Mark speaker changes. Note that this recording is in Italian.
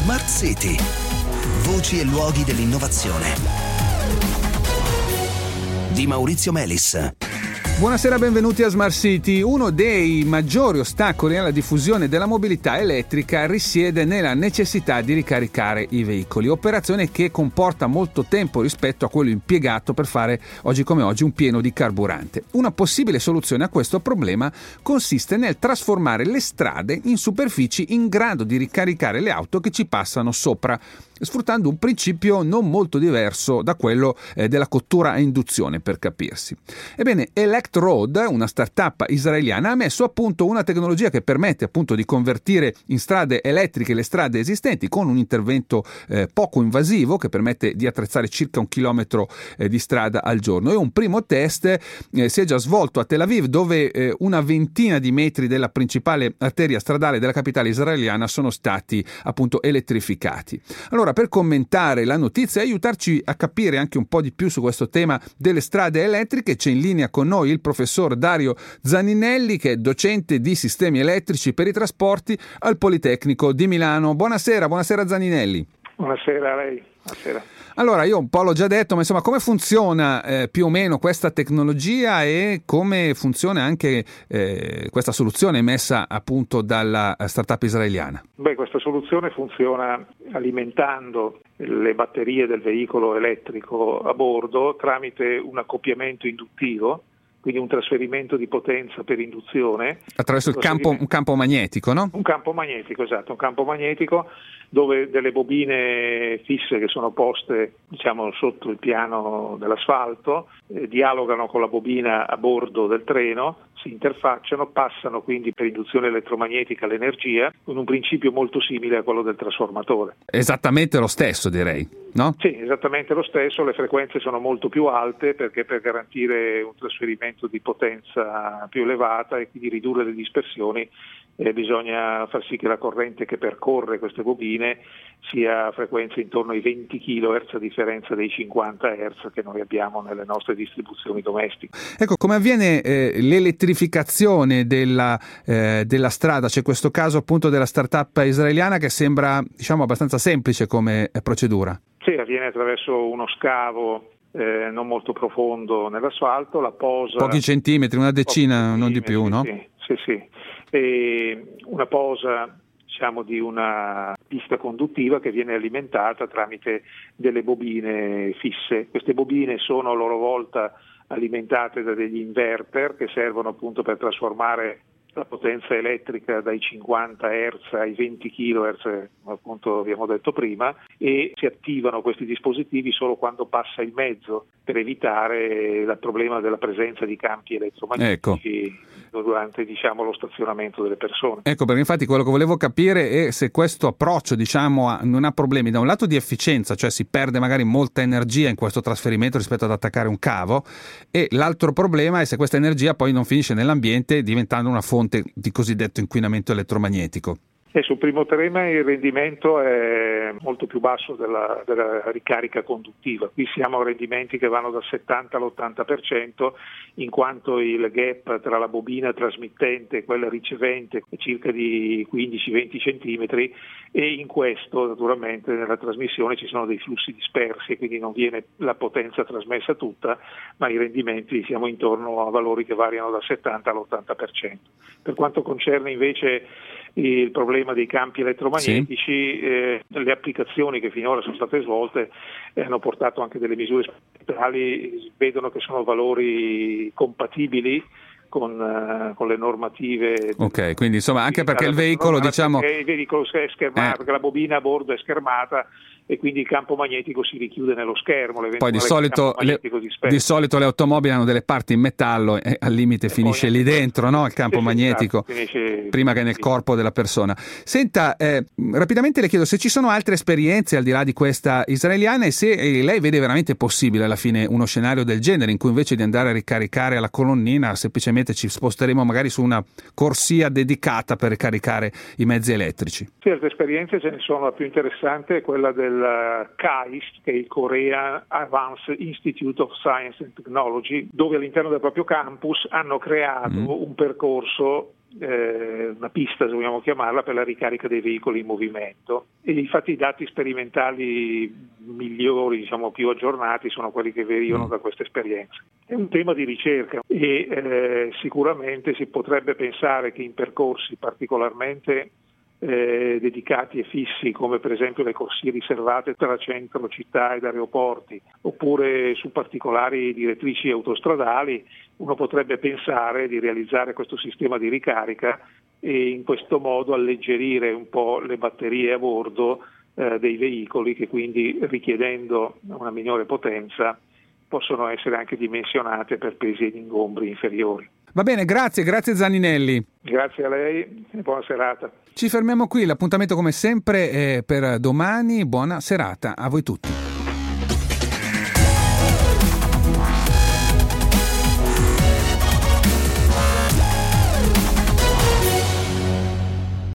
Speaker 1: Smart City. Voci e luoghi dell'innovazione. Di Maurizio Melis.
Speaker 2: Buonasera, benvenuti a Smart City. Uno dei maggiori ostacoli alla diffusione della mobilità elettrica risiede nella necessità di ricaricare i veicoli, operazione che comporta molto tempo rispetto a quello impiegato per fare oggi come oggi un pieno di carburante. Una possibile soluzione a questo problema consiste nel trasformare le strade in superfici in grado di ricaricare le auto che ci passano sopra, sfruttando un principio non molto diverso da quello della cottura a induzione, per capirsi. Ebbene, Electroad, una startup israeliana, ha messo a punto una tecnologia che permette appunto di convertire in strade elettriche le strade esistenti con un intervento poco invasivo che permette di attrezzare circa 1 chilometro di strada al giorno. E un primo test si è già svolto a Tel Aviv, dove una ventina di metri della principale arteria stradale della capitale israeliana sono stati appunto elettrificati. Allora, per commentare la notizia e aiutarci a capire anche un po' di più su questo tema delle strade elettriche, c'è in linea con noi il professor Dario Zaninelli, che è docente di sistemi elettrici per i trasporti al Politecnico di Milano. Buonasera Zaninelli.
Speaker 3: Buonasera a lei. Buonasera.
Speaker 2: Allora, io un po' l'ho già detto, ma insomma, come funziona più o meno questa tecnologia e come funziona anche questa soluzione messa appunto dalla startup israeliana?
Speaker 3: Questa soluzione funziona alimentando le batterie del veicolo elettrico a bordo tramite un accoppiamento induttivo, quindi un trasferimento di potenza per induzione.
Speaker 2: Attraverso un campo magnetico, no?
Speaker 3: Un campo magnetico, esatto, un campo magnetico dove delle bobine fisse che sono poste, sotto il piano dell'asfalto, dialogano con la bobina a bordo del treno, si interfacciano, passano quindi per induzione elettromagnetica l'energia con un principio molto simile a quello del trasformatore.
Speaker 2: Esattamente lo stesso, direi, no?
Speaker 3: Sì, esattamente lo stesso. Le frequenze sono molto più alte perché per garantire un trasferimento di potenza più elevata e quindi ridurre le dispersioni bisogna far sì che la corrente che percorre queste bobine sia a frequenze intorno ai 20 kHz a differenza dei 50 Hz che noi abbiamo nelle nostre distribuzioni domestiche.
Speaker 2: Ecco, come avviene l'elettrificazione della strada? C'è questo caso appunto della startup israeliana che sembra abbastanza semplice come procedura.
Speaker 3: Sì, avviene attraverso uno scavo non molto profondo nell'asfalto, la posa...
Speaker 2: Pochi centimetri, una decina, non di più, no?
Speaker 3: Sì. E una posa di una pista conduttiva che viene alimentata tramite delle bobine fisse. Queste bobine sono a loro volta alimentate da degli inverter che servono appunto per trasformare la potenza elettrica dai 50 Hz ai 20 kHz, appunto abbiamo detto prima, e si attivano questi dispositivi solo quando passa il mezzo per evitare il problema della presenza di campi elettromagnetici durante lo stazionamento delle persone.
Speaker 2: Ecco, perché infatti quello che volevo capire è se questo approccio non ha problemi da un lato di efficienza, cioè si perde magari molta energia in questo trasferimento rispetto ad attaccare un cavo, e l'altro problema è se questa energia poi non finisce nell'ambiente diventando una fonte di cosiddetto inquinamento elettromagnetico.
Speaker 3: E sul primo tema il rendimento è molto più basso della ricarica conduttiva. Qui siamo a rendimenti che vanno dal 70 all'80%, in quanto il gap tra la bobina trasmittente e quella ricevente è circa di 15-20 centimetri, e in questo naturalmente nella trasmissione ci sono dei flussi dispersi e quindi non viene la potenza trasmessa tutta, ma i rendimenti siamo intorno a valori che variano dal 70 all'80%. Per quanto concerne invece il problema dei campi elettromagnetici, le applicazioni che finora sono state svolte hanno portato anche delle misure sperimentali, vedono che sono valori compatibili con le normative.
Speaker 2: Ok, quindi insomma anche perché il veicolo
Speaker 3: il veicolo è schermato, perché la bobina a bordo è schermata e quindi il campo magnetico si richiude nello schermo.
Speaker 2: Poi di solito le automobili hanno delle parti in metallo e al limite finisce lì dentro, no? Il campo magnetico, prima che nel corpo della persona. Senta, rapidamente le chiedo se ci sono altre esperienze al di là di questa israeliana e se lei vede veramente possibile alla fine uno scenario del genere in cui invece di andare a ricaricare alla colonnina semplicemente ci sposteremo magari su una corsia dedicata per ricaricare i mezzi elettrici.
Speaker 3: Sì, altre esperienze ce ne sono. La più interessante è quella del KAIST, che è il Korea Advanced Institute of Science and Technology, dove all'interno del proprio campus hanno creato un percorso una pista, se vogliamo chiamarla, per la ricarica dei veicoli in movimento. E infatti i dati sperimentali migliori, diciamo più aggiornati, sono quelli che derivano da questa esperienza. È un tema di ricerca e sicuramente si potrebbe pensare che in percorsi particolarmente dedicati e fissi, come per esempio le corsie riservate tra centro, città ed aeroporti, oppure su particolari direttrici autostradali, uno potrebbe pensare di realizzare questo sistema di ricarica e in questo modo alleggerire un po' le batterie a bordo dei veicoli, che quindi, richiedendo una minore potenza, possono essere anche dimensionate per pesi ed ingombri inferiori.
Speaker 2: Va bene, grazie Zaninelli.
Speaker 3: Grazie a lei e buona serata.
Speaker 2: Ci fermiamo qui, l'appuntamento come sempre è per domani. Buona serata a voi tutti.